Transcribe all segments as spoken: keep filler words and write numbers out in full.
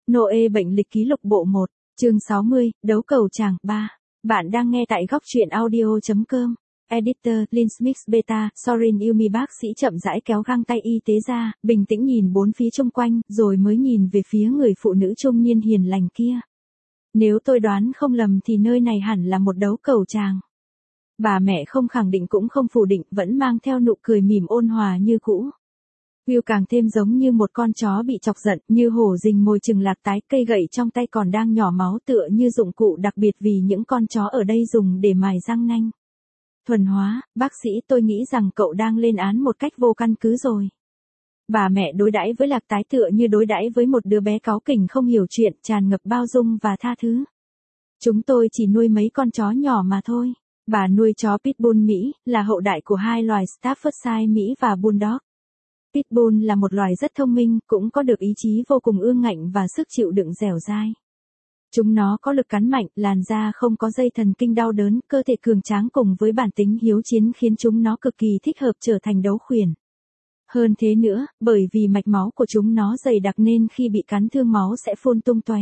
Noe bệnh lịch ký lục bộ một, chương sáu mươi, đấu cầu chàng ba. Bạn đang nghe tại góc truyện audio.com. Editor, Linsmix Beta, Sorin Yumi bác sĩ chậm rãi kéo găng tay y tế ra, bình tĩnh nhìn bốn phía xung quanh, rồi mới nhìn về phía người phụ nữ trung niên hiền lành kia. Nếu tôi đoán không lầm thì nơi này hẳn là một đấu cầu chàng. Bà mẹ không khẳng định cũng không phủ định, vẫn mang theo nụ cười mỉm ôn hòa như cũ. Will càng thêm giống như một con chó bị chọc giận, như hổ rình mồi chừng lạc tái, cây gậy trong tay còn đang nhỏ máu tựa như dụng cụ đặc biệt vì những con chó ở đây dùng để mài răng nanh. Thuần hóa, bác sĩ tôi nghĩ rằng cậu đang lên án một cách vô căn cứ rồi. Bà mẹ đối đãi với lạc tái tựa như đối đãi với một đứa bé cáu kỉnh không hiểu chuyện, tràn ngập bao dung và tha thứ. Chúng tôi chỉ nuôi mấy con chó nhỏ mà thôi. Bà nuôi chó Pitbull Mỹ, là hậu đại của hai loài Staffordshire Mỹ và Bulldog. Pitbull là một loài rất thông minh, cũng có được ý chí vô cùng ương ngạnh và sức chịu đựng dẻo dai. Chúng nó có lực cắn mạnh, làn da không có dây thần kinh đau đớn, cơ thể cường tráng cùng với bản tính hiếu chiến khiến chúng nó cực kỳ thích hợp trở thành đấu khuyển. Hơn thế nữa, bởi vì mạch máu của chúng nó dày đặc nên khi bị cắn thương máu sẽ phun tung tóe.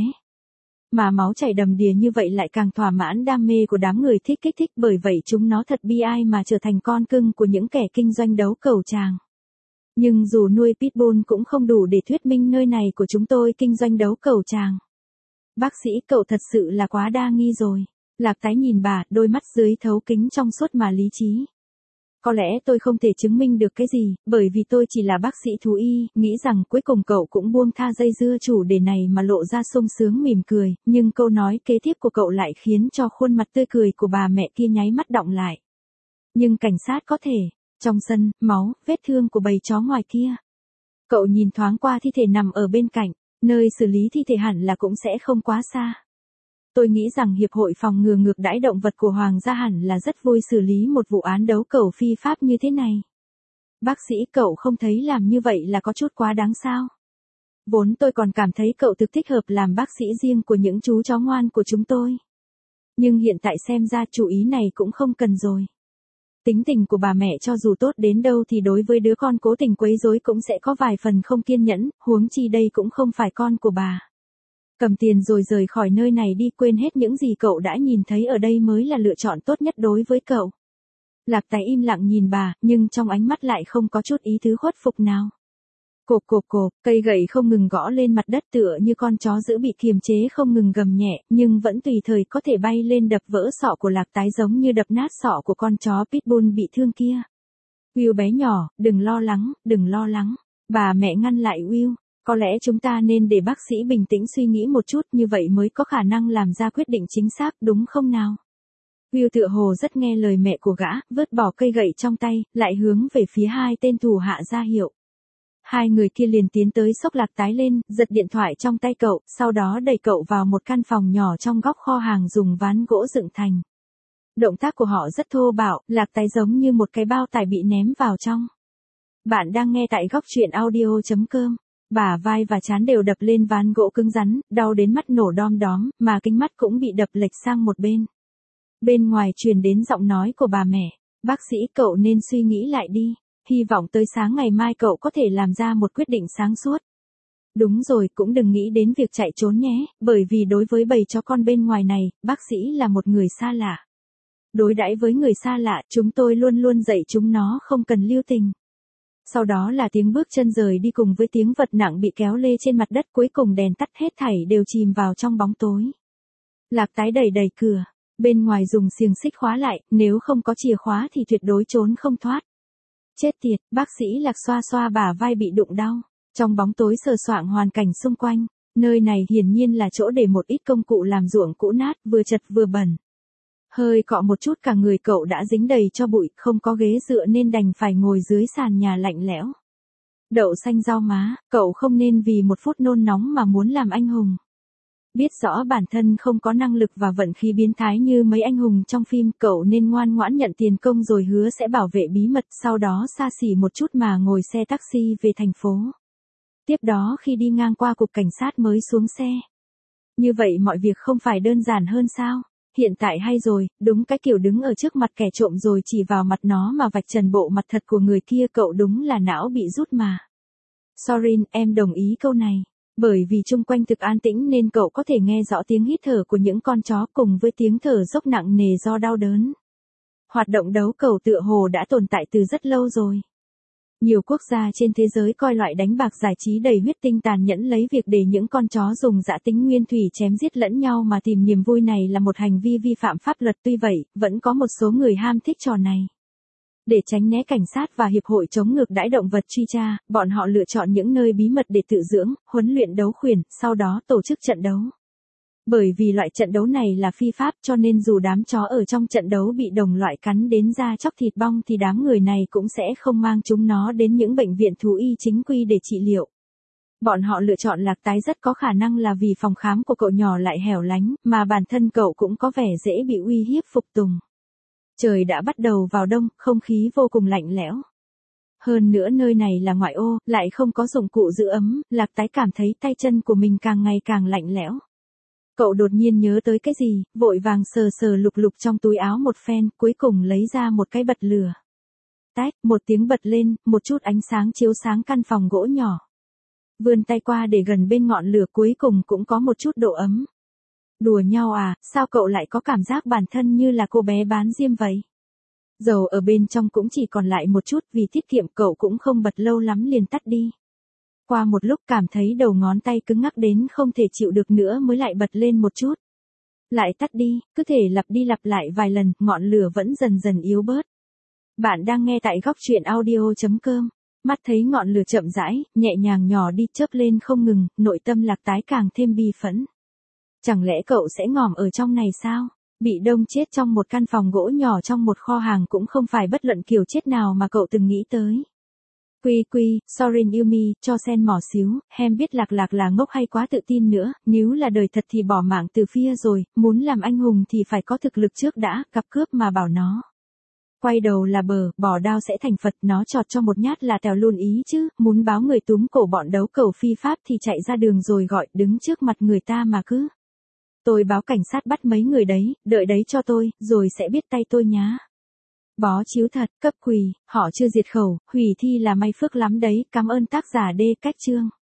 Mà máu chảy đầm đìa như vậy lại càng thỏa mãn đam mê của đám người thích kích thích, bởi vậy chúng nó thật bi ai mà trở thành con cưng của những kẻ kinh doanh đấu cầu chàng. Nhưng dù nuôi Pitbull cũng không đủ để thuyết minh nơi này của chúng tôi kinh doanh đấu cầu chàng. Bác sĩ, cậu thật sự là quá đa nghi rồi. Lạc tái nhìn bà, đôi mắt dưới thấu kính trong suốt mà lý trí. Có lẽ tôi không thể chứng minh được cái gì, bởi vì tôi chỉ là bác sĩ thú y, nghĩ rằng cuối cùng cậu cũng buông tha dây dưa chủ đề này mà lộ ra sung sướng mỉm cười, nhưng câu nói kế tiếp của cậu lại khiến cho khuôn mặt tươi cười của bà mẹ kia nháy mắt đọng lại. Nhưng cảnh sát có thể. Trong sân, máu, vết thương của bầy chó ngoài kia. Cậu nhìn thoáng qua thi thể nằm ở bên cạnh, nơi xử lý thi thể hẳn là cũng sẽ không quá xa. Tôi nghĩ rằng Hiệp hội phòng ngừa ngược đãi động vật của Hoàng gia hẳn là rất vui xử lý một vụ án đấu cầu phi pháp như thế này. Bác sĩ, cậu không thấy làm như vậy là có chút quá đáng sao? Vốn tôi còn cảm thấy cậu thực thích hợp làm bác sĩ riêng của những chú chó ngoan của chúng tôi. Nhưng hiện tại xem ra chú ý này cũng không cần rồi. Tính tình của bà mẹ cho dù tốt đến đâu thì đối với đứa con cố tình quấy rối cũng sẽ có vài phần không kiên nhẫn, huống chi đây cũng không phải con của bà. Cầm tiền rồi rời khỏi nơi này đi, quên hết những gì cậu đã nhìn thấy ở đây mới là lựa chọn tốt nhất đối với cậu. Lạc tái im lặng nhìn bà, nhưng trong ánh mắt lại không có chút ý thứ khuất phục nào. Cộp cộp cộp, cây gậy không ngừng gõ lên mặt đất tựa như con chó dữ bị kiềm chế không ngừng gầm nhẹ, nhưng vẫn tùy thời có thể bay lên đập vỡ sọ của lạc tái giống như đập nát sọ của con chó Pitbull bị thương kia. Will bé nhỏ, đừng lo lắng, đừng lo lắng. Bà mẹ ngăn lại Will, có lẽ chúng ta nên để bác sĩ bình tĩnh suy nghĩ một chút, như vậy mới có khả năng làm ra quyết định chính xác, đúng không nào? Will tựa hồ rất nghe lời mẹ của gã, vứt bỏ cây gậy trong tay, lại hướng về phía hai tên thủ hạ ra hiệu. Hai người kia liền tiến tới xốc lạc tái lên, giật điện thoại trong tay cậu, sau đó đẩy cậu vào một căn phòng nhỏ trong góc kho hàng dùng ván gỗ dựng thành. Động tác của họ rất thô bạo, lạc tái giống như một cái bao tải bị ném vào trong. Bạn đang nghe tại góc truyện audio.com. Bả vai và trán đều đập lên ván gỗ cứng rắn, đau đến mắt nổ đom đóm, mà kính mắt cũng bị đập lệch sang một bên. Bên ngoài truyền đến giọng nói của bà mẹ. Bác sĩ, cậu nên suy nghĩ lại đi. Hy vọng tới sáng ngày mai cậu có thể làm ra một quyết định sáng suốt. Đúng rồi, cũng đừng nghĩ đến việc chạy trốn nhé, bởi vì đối với bầy chó con bên ngoài này, bác sĩ là một người xa lạ. Đối đãi với người xa lạ, chúng tôi luôn luôn dạy chúng nó không cần lưu tình. Sau đó là tiếng bước chân rời đi cùng với tiếng vật nặng bị kéo lê trên mặt đất, cuối cùng đèn tắt hết thảy đều chìm vào trong bóng tối. Lạc tái đẩy đẩy cửa, bên ngoài dùng xiềng xích khóa lại, nếu không có chìa khóa thì tuyệt đối trốn không thoát. Chết tiệt, bác sĩ Lạc xoa xoa bả vai bị đụng đau. Trong bóng tối sờ soạng hoàn cảnh xung quanh, nơi này hiển nhiên là chỗ để một ít công cụ làm ruộng cũ nát, vừa chật vừa bẩn. Hơi cọ một chút cả người cậu đã dính đầy cho bụi, không có ghế dựa nên đành phải ngồi dưới sàn nhà lạnh lẽo. Đậu xanh rau má, cậu không nên vì một phút nôn nóng mà muốn làm anh hùng. Biết rõ bản thân không có năng lực và vận khí biến thái như mấy anh hùng trong phim, cậu nên ngoan ngoãn nhận tiền công rồi hứa sẽ bảo vệ bí mật, sau đó xa xỉ một chút mà ngồi xe taxi về thành phố. Tiếp đó khi đi ngang qua cục cảnh sát mới xuống xe. Như vậy mọi việc không phải đơn giản hơn sao? Hiện tại hay rồi, đúng cái kiểu đứng ở trước mặt kẻ trộm rồi chỉ vào mặt nó mà vạch trần bộ mặt thật của người kia, cậu đúng là não bị rút mà. Sorin, em đồng ý câu này. Bởi vì chung quanh thực an tĩnh nên cậu có thể nghe rõ tiếng hít thở của những con chó cùng với tiếng thở dốc nặng nề do đau đớn. Hoạt động đấu cầu tựa hồ đã tồn tại từ rất lâu rồi. Nhiều quốc gia trên thế giới coi loại đánh bạc giải trí đầy huyết tinh tàn nhẫn lấy việc để những con chó dùng dã tính nguyên thủy chém giết lẫn nhau mà tìm niềm vui này là một hành vi vi phạm pháp luật. Tuy vậy, vẫn có một số người ham thích trò này. Để tránh né cảnh sát và hiệp hội chống ngược đãi động vật truy tra, bọn họ lựa chọn những nơi bí mật để tự dưỡng, huấn luyện đấu khuyển, sau đó tổ chức trận đấu. Bởi vì loại trận đấu này là phi pháp cho nên dù đám chó ở trong trận đấu bị đồng loại cắn đến da chóc thịt bong thì đám người này cũng sẽ không mang chúng nó đến những bệnh viện thú y chính quy để trị liệu. Bọn họ lựa chọn lạc tái rất có khả năng là vì phòng khám của cậu nhỏ lại hẻo lánh, mà bản thân cậu cũng có vẻ dễ bị uy hiếp phục tùng. Trời đã bắt đầu vào đông, không khí vô cùng lạnh lẽo. Hơn nữa nơi này là ngoại ô, lại không có dụng cụ giữ ấm, lạc tái cảm thấy tay chân của mình càng ngày càng lạnh lẽo. Cậu đột nhiên nhớ tới cái gì, vội vàng sờ sờ lục lục trong túi áo một phen, cuối cùng lấy ra một cái bật lửa. Tách, một tiếng bật lên, một chút ánh sáng chiếu sáng căn phòng gỗ nhỏ. Vươn tay qua để gần bên ngọn lửa cuối cùng cũng có một chút độ ấm. Đùa nhau à, sao cậu lại có cảm giác bản thân như là cô bé bán diêm vậy? Dầu ở bên trong cũng chỉ còn lại một chút vì tiết kiệm cậu cũng không bật lâu lắm liền tắt đi. Qua một lúc cảm thấy đầu ngón tay cứng ngắc đến không thể chịu được nữa mới lại bật lên một chút. Lại tắt đi, cứ thể lặp đi lặp lại vài lần, ngọn lửa vẫn dần dần yếu bớt. Bạn đang nghe tại góc truyện audio chấm com. Mắt thấy ngọn lửa chậm rãi, nhẹ nhàng nhỏ đi chớp lên không ngừng, nội tâm lạc tái càng thêm bi phẫn. Chẳng lẽ cậu sẽ ngòm ở trong này sao? Bị đông chết trong một căn phòng gỗ nhỏ trong một kho hàng cũng không phải bất luận kiểu chết nào mà cậu từng nghĩ tới. Quy quy, Sorin Yumi, cho sen mỏ xíu, hem biết lạc lạc là ngốc hay quá tự tin nữa, nếu là đời thật thì bỏ mạng từ phía rồi, muốn làm anh hùng thì phải có thực lực trước đã, cặp cướp mà bảo nó. Quay đầu là bờ, bỏ đao sẽ thành Phật, nó chọt cho một nhát là tèo luôn ý chứ, muốn báo người túm cổ bọn đấu cầu phi pháp thì chạy ra đường rồi gọi, đứng trước mặt người ta mà cứ. Tôi báo cảnh sát bắt mấy người đấy, đợi đấy cho tôi, rồi sẽ biết tay tôi nhá. Bó chiếu thật, cấp quỳ, họ chưa diệt khẩu, hủy thi là may phước lắm đấy, cảm ơn tác giả D cách chương.